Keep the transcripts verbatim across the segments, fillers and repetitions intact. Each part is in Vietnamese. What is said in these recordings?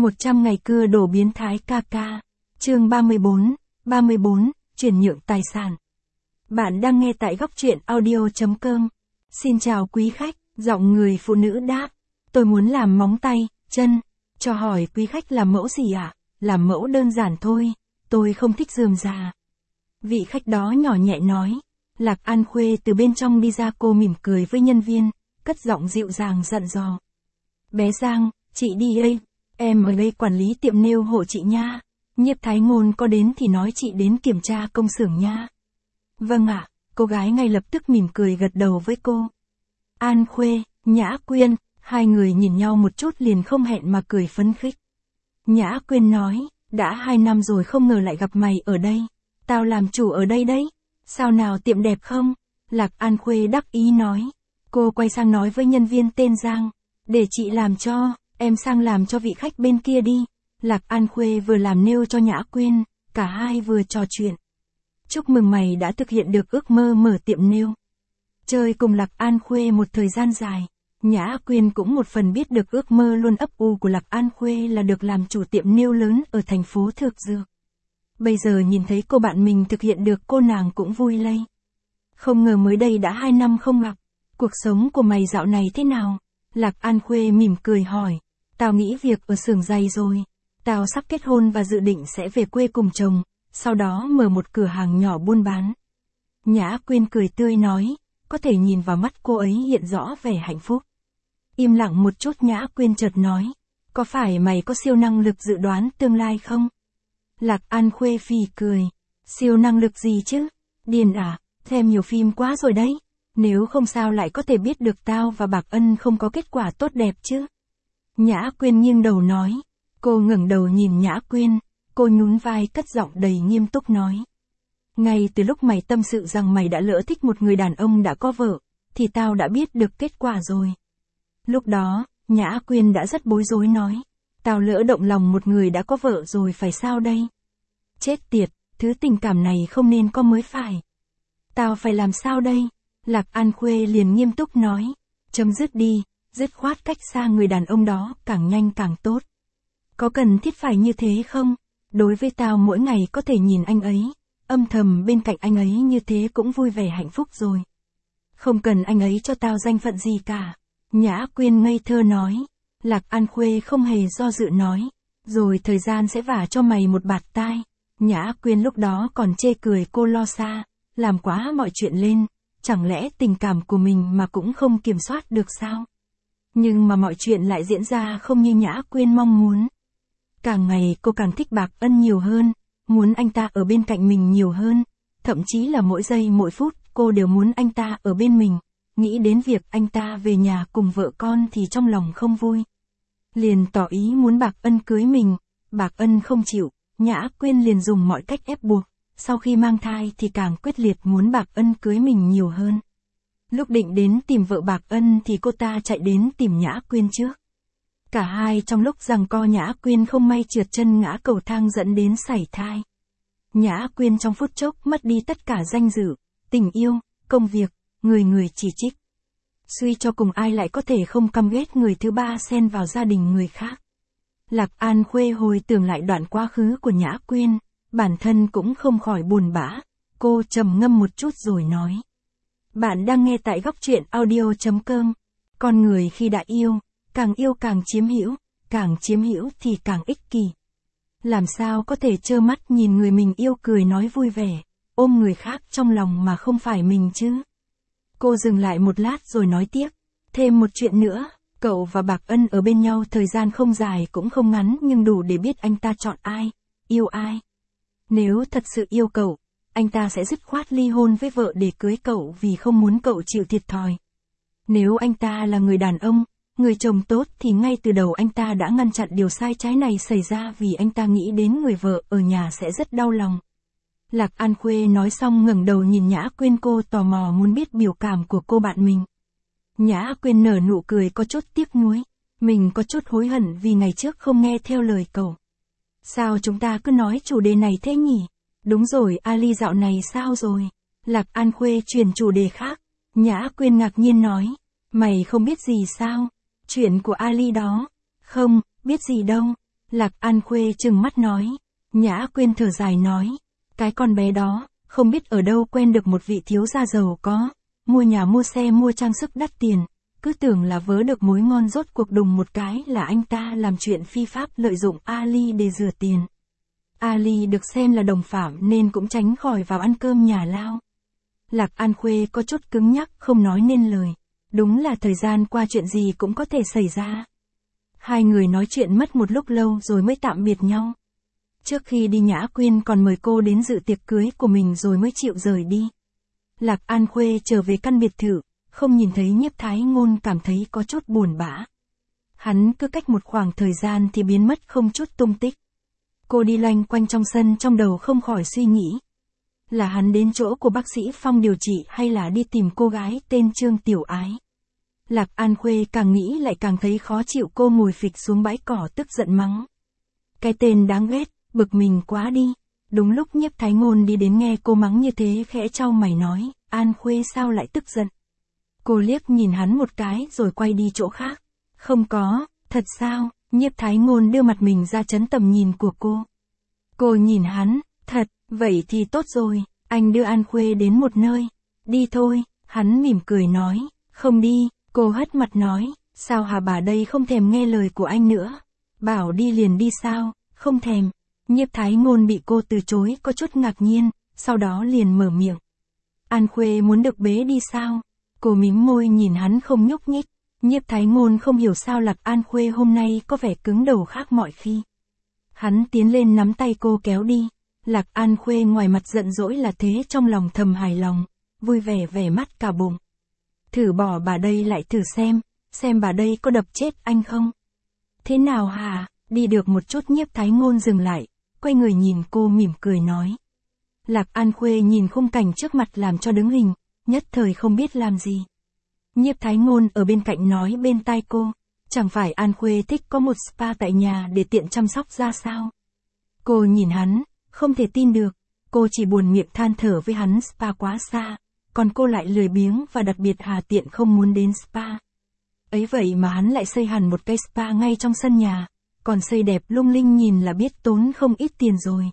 một trăm ngày cưa đổ biến thái ca ca. Chương ba mươi bốn, ba mươi bốn, chuyển nhượng tài sản. Bạn đang nghe tại góc truyện audio chấm com. Xin chào quý khách, giọng người phụ nữ đáp. Tôi muốn làm móng tay, chân. Cho hỏi quý khách làm mẫu gì ạ? À? Làm mẫu đơn giản thôi, tôi không thích rườm rà. Vị khách đó nhỏ nhẹ nói. Lạc An Khuê từ bên trong đi ra, cô mỉm cười với nhân viên, cất giọng dịu dàng dặn dò. Bé Giang, chị đi đây, em ở đây quản lý tiệm nail hộ chị nha. Nhiếp Thái Ngôn có đến thì nói chị đến kiểm tra công xưởng nha. Vâng ạ, cô gái ngay lập tức mỉm cười gật đầu với cô. An Khuê, Nhã Quyên, hai người nhìn nhau một chút liền không hẹn mà cười phấn khích. Nhã Quyên nói, đã hai năm rồi không ngờ lại gặp mày ở đây. Tao làm chủ ở đây đấy. Sao nào tiệm đẹp không? Lạc An Khuê đắc ý nói. Cô quay sang nói với nhân viên tên Giang. Để chị làm cho, em sang làm cho vị khách bên kia đi. Lạc An Khuê vừa làm nail cho Nhã Quyên, cả hai vừa trò chuyện. Chúc mừng mày đã thực hiện được ước mơ mở tiệm nail. Chơi cùng Lạc An Khuê một thời gian dài, Nhã Quyên cũng một phần biết được ước mơ luôn ấp ủ của Lạc An Khuê là được làm chủ tiệm nail lớn ở thành phố Thược Dược. Bây giờ nhìn thấy cô bạn mình thực hiện được, cô nàng cũng vui lây. Không ngờ mới đây đã hai năm không gặp, cuộc sống của mày dạo này thế nào? Lạc An Khuê mỉm cười hỏi. Tao nghỉ việc ở xưởng giày rồi. Tao sắp kết hôn và dự định sẽ về quê cùng chồng, sau đó mở một cửa hàng nhỏ buôn bán. Nhã Quyên cười tươi nói, có thể nhìn vào mắt cô ấy hiện rõ vẻ hạnh phúc. Im lặng một chút, Nhã Quyên chợt nói, có phải mày có siêu năng lực dự đoán tương lai không? Lạc An Khuê phì cười, siêu năng lực gì chứ? Điên à, xem nhiều phim quá rồi đấy. Nếu không sao lại có thể biết được tao và Bạc Ân không có kết quả tốt đẹp chứ? Nhã Quyên nghiêng đầu nói. Cô ngẩng đầu nhìn Nhã Quyên, cô nhún vai cất giọng đầy nghiêm túc nói. Ngay từ lúc mày tâm sự rằng mày đã lỡ thích một người đàn ông đã có vợ, thì tao đã biết được kết quả rồi. Lúc đó, Nhã Quyên đã rất bối rối nói. Tao lỡ động lòng một người đã có vợ rồi phải sao đây? Chết tiệt, thứ tình cảm này không nên có mới phải. Tao phải làm sao đây? Lạc An Khuê liền nghiêm túc nói. Chấm dứt đi, dứt khoát cách xa người đàn ông đó, càng nhanh càng tốt. Có cần thiết phải như thế không? Đối với tao mỗi ngày có thể nhìn anh ấy, âm thầm bên cạnh anh ấy như thế cũng vui vẻ hạnh phúc rồi. Không cần anh ấy cho tao danh phận gì cả. Nhã Quyên ngây thơ nói. Lạc An Khuê không hề do dự nói. Rồi thời gian sẽ vả cho mày một bạt tai. Nhã Quyên lúc đó còn chê cười cô lo xa, làm quá mọi chuyện lên. Chẳng lẽ tình cảm của mình mà cũng không kiểm soát được sao? Nhưng mà mọi chuyện lại diễn ra không như Nhã Quyên mong muốn. Càng ngày cô càng thích Bạc Ân nhiều hơn, muốn anh ta ở bên cạnh mình nhiều hơn, thậm chí là mỗi giây mỗi phút cô đều muốn anh ta ở bên mình, nghĩ đến việc anh ta về nhà cùng vợ con thì trong lòng không vui. Liền tỏ ý muốn Bạc Ân cưới mình, Bạc Ân không chịu, Nhã Quyên liền dùng mọi cách ép buộc, sau khi mang thai thì càng quyết liệt muốn Bạc Ân cưới mình nhiều hơn. Lúc định đến tìm vợ Bạc Ân thì cô ta chạy đến tìm Nhã Quyên trước. Cả hai trong lúc giằng co, Nhã Quyên không may trượt chân ngã cầu thang dẫn đến sảy thai. Nhã Quyên trong phút chốc mất đi tất cả danh dự, tình yêu, công việc, người người chỉ trích. Suy cho cùng ai lại có thể không căm ghét người thứ ba xen vào gia đình người khác. Lạc An Khuê hồi tưởng lại đoạn quá khứ của Nhã Quyên, bản thân cũng không khỏi buồn bã. Cô trầm ngâm một chút rồi nói. Bạn đang nghe tại góc truyện audio chấm com. Con người khi đã yêu, càng yêu càng chiếm hữu, càng chiếm hữu thì càng ích kỷ. Làm sao có thể trơ mắt nhìn người mình yêu cười nói vui vẻ, ôm người khác trong lòng mà không phải mình chứ? Cô dừng lại một lát rồi nói tiếp. Thêm một chuyện nữa, cậu và Bạc Ân ở bên nhau thời gian không dài cũng không ngắn nhưng đủ để biết anh ta chọn ai, yêu ai. Nếu thật sự yêu cậu, anh ta sẽ dứt khoát ly hôn với vợ để cưới cậu vì không muốn cậu chịu thiệt thòi. Nếu anh ta là người đàn ông, người chồng tốt thì ngay từ đầu anh ta đã ngăn chặn điều sai trái này xảy ra vì anh ta nghĩ đến người vợ ở nhà sẽ rất đau lòng. Lạc An Khuê nói xong ngẩng đầu nhìn Nhã Quyên, cô tò mò muốn biết biểu cảm của cô bạn mình. Nhã Quyên nở nụ cười có chút tiếc nuối. Mình có chút hối hận vì ngày trước không nghe theo lời cậu. Sao chúng ta cứ nói chủ đề này thế nhỉ? Đúng rồi, Ali dạo này sao rồi? Lạc An Khuê chuyển chủ đề khác. Nhã Quyên ngạc nhiên nói. Mày không biết gì sao? Chuyện của Ali đó. Không, biết gì đâu. Lạc An Khuê trừng mắt nói. Nhã Quyên thở dài nói. Cái con bé đó, không biết ở đâu quen được một vị thiếu gia giàu có. Mua nhà mua xe mua trang sức đắt tiền. Cứ tưởng là vớ được mối ngon, rốt cuộc đùng một cái là anh ta làm chuyện phi pháp lợi dụng Ali để rửa tiền. Ali được xem là đồng phạm nên cũng tránh khỏi vào ăn cơm nhà lao. Lạc An Khuê có chút cứng nhắc không nói nên lời. Đúng là thời gian qua chuyện gì cũng có thể xảy ra. Hai người nói chuyện mất một lúc lâu rồi mới tạm biệt nhau. Trước khi đi Nhã Quyên còn mời cô đến dự tiệc cưới của mình rồi mới chịu rời đi. Lạc An Khuê trở về căn biệt thự, không nhìn thấy Nhiếp Thái Ngôn cảm thấy có chút buồn bã. Hắn cứ cách một khoảng thời gian thì biến mất không chút tung tích. Cô đi loanh quanh trong sân trong đầu không khỏi suy nghĩ. Là hắn đến chỗ của bác sĩ Phong điều trị hay là đi tìm cô gái tên Trương Tiểu Ái. Lạc An Khuê càng nghĩ lại càng thấy khó chịu, cô ngồi phịch xuống bãi cỏ tức giận mắng. Cái tên đáng ghét, bực mình quá đi. Đúng lúc Nhiếp Thái Ngôn đi đến nghe cô mắng như thế khẽ chau mày nói, An Khuê sao lại tức giận. Cô liếc nhìn hắn một cái rồi quay đi chỗ khác. Không có, thật sao? Nhiếp Thái Ngôn đưa mặt mình ra chắn tầm nhìn của cô. Cô nhìn hắn, thật, vậy thì tốt rồi, anh đưa An Khuê đến một nơi. Đi thôi, hắn mỉm cười nói, không đi, cô hất mặt nói, sao hả bà đây không thèm nghe lời của anh nữa. Bảo đi liền đi sao, không thèm. Nhiếp Thái Ngôn bị cô từ chối có chút ngạc nhiên, sau đó liền mở miệng. An Khuê muốn được bế đi sao? Cô mím môi nhìn hắn không nhúc nhích. Nhiếp Thái Ngôn không hiểu sao Lạc An Khuê hôm nay có vẻ cứng đầu khác mọi khi. Hắn tiến lên nắm tay cô kéo đi. Lạc An Khuê ngoài mặt giận dỗi là thế trong lòng thầm hài lòng, vui vẻ vẻ mắt cả bụng. Thử bỏ bà đây lại thử xem, xem bà đây có đập chết anh không? Thế nào hả? Đi được một chút Nhiếp Thái Ngôn dừng lại, quay người nhìn cô mỉm cười nói. Lạc An Khuê nhìn khung cảnh trước mặt làm cho đứng hình, nhất thời không biết làm gì. Nhiếp Thái Ngôn ở bên cạnh nói bên tai cô, chẳng phải An Khuê thích có một spa tại nhà để tiện chăm sóc ra sao? Cô nhìn hắn, không thể tin được, cô chỉ buồn miệng than thở với hắn spa quá xa, còn cô lại lười biếng và đặc biệt hà tiện không muốn đến spa. Ấy vậy mà hắn lại xây hẳn một cái spa ngay trong sân nhà, còn xây đẹp lung linh nhìn là biết tốn không ít tiền rồi.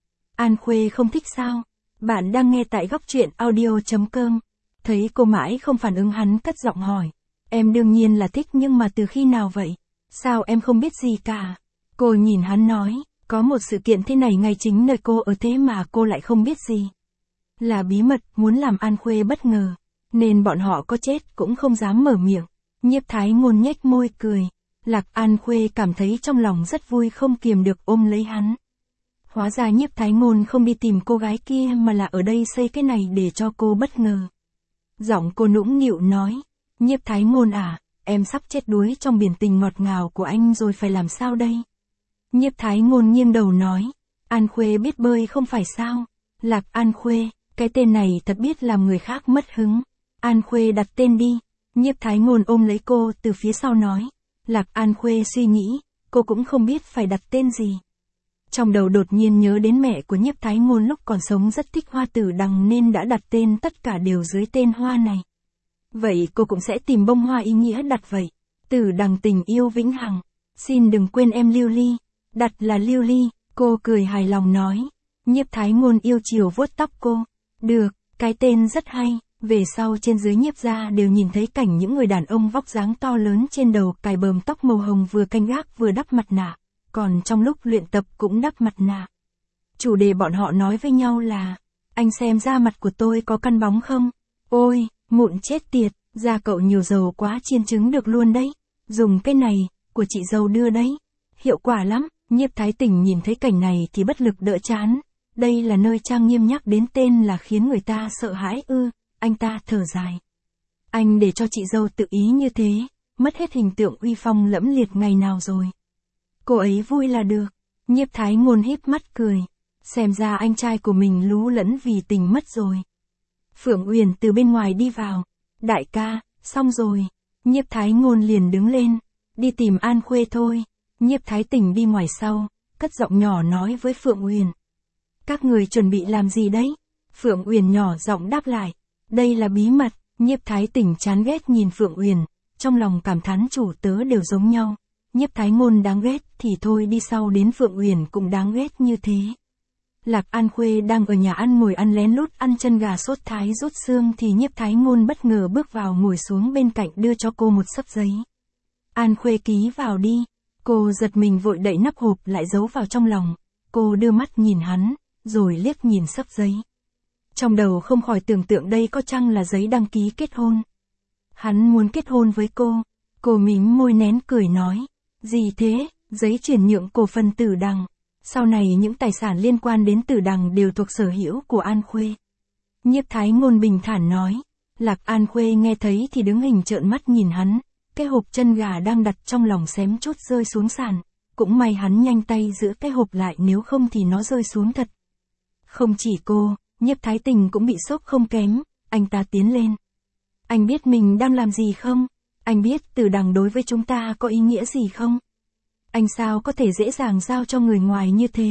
An Khuê không thích sao? Bạn đang nghe tại góc truyện audio chấm com. Thấy cô mãi không phản ứng hắn cất giọng hỏi. Em đương nhiên là thích nhưng mà từ khi nào vậy? Sao em không biết gì cả? Cô nhìn hắn nói, có một sự kiện thế này ngay chính nơi cô ở thế mà cô lại không biết gì. Là bí mật, muốn làm An Khuê bất ngờ, nên bọn họ có chết cũng không dám mở miệng. Nhiếp Thái Ngôn nhếch môi cười. Lạc An Khuê cảm thấy trong lòng rất vui không kiềm được ôm lấy hắn. Hóa ra Nhiếp Thái Ngôn không đi tìm cô gái kia mà là ở đây xây cái này để cho cô bất ngờ. Giọng cô nũng nịu nói, Nhiếp Thái Ngôn à, em sắp chết đuối trong biển tình ngọt ngào của anh rồi phải làm sao đây? Nhiếp Thái Ngôn nghiêng đầu nói, An Khuê biết bơi không phải sao? Lạc An Khuê, cái tên này thật biết làm người khác mất hứng. An Khuê đặt tên đi. Nhiếp Thái Ngôn ôm lấy cô từ phía sau nói. Lạc An Khuê suy nghĩ, cô cũng không biết phải đặt tên gì. Trong đầu đột nhiên nhớ đến mẹ của Nhiếp Thái Ngôn lúc còn sống rất thích hoa tử đằng nên đã đặt tên tất cả đều dưới tên hoa này. Vậy cô cũng sẽ tìm bông hoa ý nghĩa đặt vậy. Tử đằng tình yêu vĩnh hằng. Xin đừng quên em Lưu Ly. Đặt là Lưu Ly, cô cười hài lòng nói. Nhiếp Thái Ngôn yêu chiều vuốt tóc cô. Được, cái tên rất hay. Về sau trên dưới Nhiếp gia đều nhìn thấy cảnh những người đàn ông vóc dáng to lớn trên đầu cài bờm tóc màu hồng vừa canh gác vừa đắp mặt nạ, còn trong lúc luyện tập cũng đắp mặt nạ. Chủ đề bọn họ nói với nhau là, anh xem da mặt của tôi có căn bóng không? Ôi, mụn chết tiệt, da cậu nhiều dầu quá chiên trứng được luôn đấy. Dùng cái này, của chị dâu đưa đấy. Hiệu quả lắm. Nhiếp Thái Tỉnh nhìn thấy cảnh này thì bất lực đỡ chán. Đây là nơi trang nghiêm nhắc đến tên là khiến người ta sợ hãi ư. Anh ta thở dài. Anh để cho chị dâu tự ý như thế, mất hết hình tượng uy phong lẫm liệt ngày nào rồi. Cô ấy vui là được. Nhiếp Thái Ngôn híp mắt cười. Xem ra anh trai của mình lú lẫn vì tình mất rồi. Phượng Uyển từ bên ngoài đi vào. Đại ca, xong rồi. Nhiếp Thái Ngôn liền đứng lên. Đi tìm An Khuê thôi. Nhiếp Thái Tỉnh đi ngoài sau, cất giọng nhỏ nói với Phượng Uyển. Các người chuẩn bị làm gì đấy? Phượng Uyển nhỏ giọng đáp lại. Đây là bí mật. Nhiếp Thái Tỉnh chán ghét nhìn Phượng Uyển, trong lòng cảm thán chủ tớ đều giống nhau. Nhiếp Thái Ngôn đáng ghét thì thôi đi, sau đến Phượng Uyển cũng đáng ghét như thế. Lạc An Khuê đang ở nhà ăn ngồi ăn lén lút ăn chân gà sốt thái rút xương thì Nhiếp Thái Ngôn bất ngờ bước vào ngồi xuống bên cạnh đưa cho cô một xấp giấy. An Khuê ký vào đi. Cô giật mình vội đậy nắp hộp lại giấu vào trong lòng. Cô đưa mắt nhìn hắn, rồi liếc nhìn xấp giấy. Trong đầu không khỏi tưởng tượng đây có chăng là giấy đăng ký kết hôn. Hắn muốn kết hôn với cô. Cô mím môi nén cười nói. Gì thế? Giấy chuyển nhượng cổ phần Tử Đằng. Sau này những tài sản liên quan đến Tử Đằng đều thuộc sở hữu của An Khuê. Nhiếp Thái Ngôn bình thản nói. Lạc An Khuê nghe thấy thì đứng hình trợn mắt nhìn hắn. Cái hộp chân gà đang đặt trong lòng xém chút rơi xuống sàn. Cũng may hắn nhanh tay giữ cái hộp lại, nếu không thì nó rơi xuống thật. Không chỉ cô, Nhiếp Thái Tình cũng bị sốc không kém. Anh ta tiến lên. Anh biết mình đang làm gì không? Anh biết Tử Đằng đối với chúng ta có ý nghĩa gì không? Anh sao có thể dễ dàng giao cho người ngoài như thế?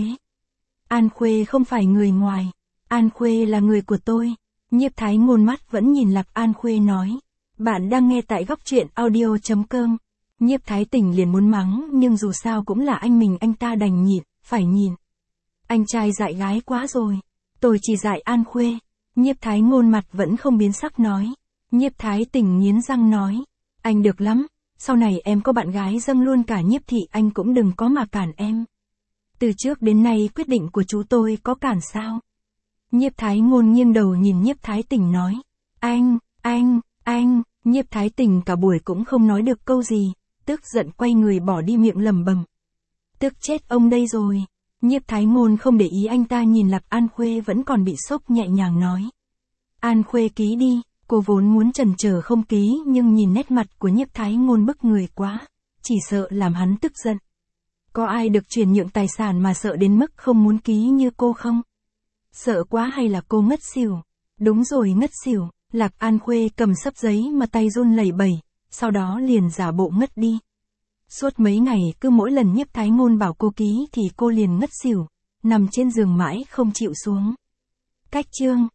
An Khuê không phải người ngoài. An Khuê là người của tôi. Nhiếp Thái Ngôn mắt vẫn nhìn Lạc An Khuê nói. Bạn đang nghe tại góc truyện audio chấm com. Nhiếp Thái Tình liền muốn mắng, nhưng dù sao cũng là anh mình, anh ta đành nhịn, phải nhìn. Anh trai dại gái quá rồi. Tôi chỉ dại An Khuê. Nhiếp Thái Ngôn mặt vẫn không biến sắc nói. Nhiếp Thái Tình nghiến răng nói. Anh được lắm. Sau này em có bạn gái dâng luôn cả Nhiếp thị, anh cũng đừng có mà cản em. Từ trước đến nay quyết định của chú tôi có cản sao? Nhiếp Thái Ngôn nghiêng đầu nhìn Nhiếp Thái Tình nói. Anh, anh, anh, Nhiếp Thái Tình cả buổi cũng không nói được câu gì, tức giận quay người bỏ đi, miệng lẩm bẩm. Tức chết ông đây rồi. Nhiếp Thái Ngôn không để ý anh ta, nhìn Lạc An Khuê vẫn còn bị sốc, nhẹ nhàng nói. An Khuê ký đi. Cô vốn muốn chần chờ không ký, nhưng nhìn nét mặt của Nhiếp Thái Ngôn bức người quá, chỉ sợ làm hắn tức giận. Có ai được chuyển nhượng tài sản mà sợ đến mức không muốn ký như cô không? Sợ quá hay là cô ngất xỉu? Đúng rồi, ngất xỉu. Lạc An Khuê cầm xấp giấy mà tay run lẩy bẩy, sau đó liền giả bộ ngất đi. Suốt mấy ngày cứ mỗi lần Nhiếp Thái Ngôn bảo cô ký thì cô liền ngất xỉu, nằm trên giường mãi không chịu xuống. Cách chương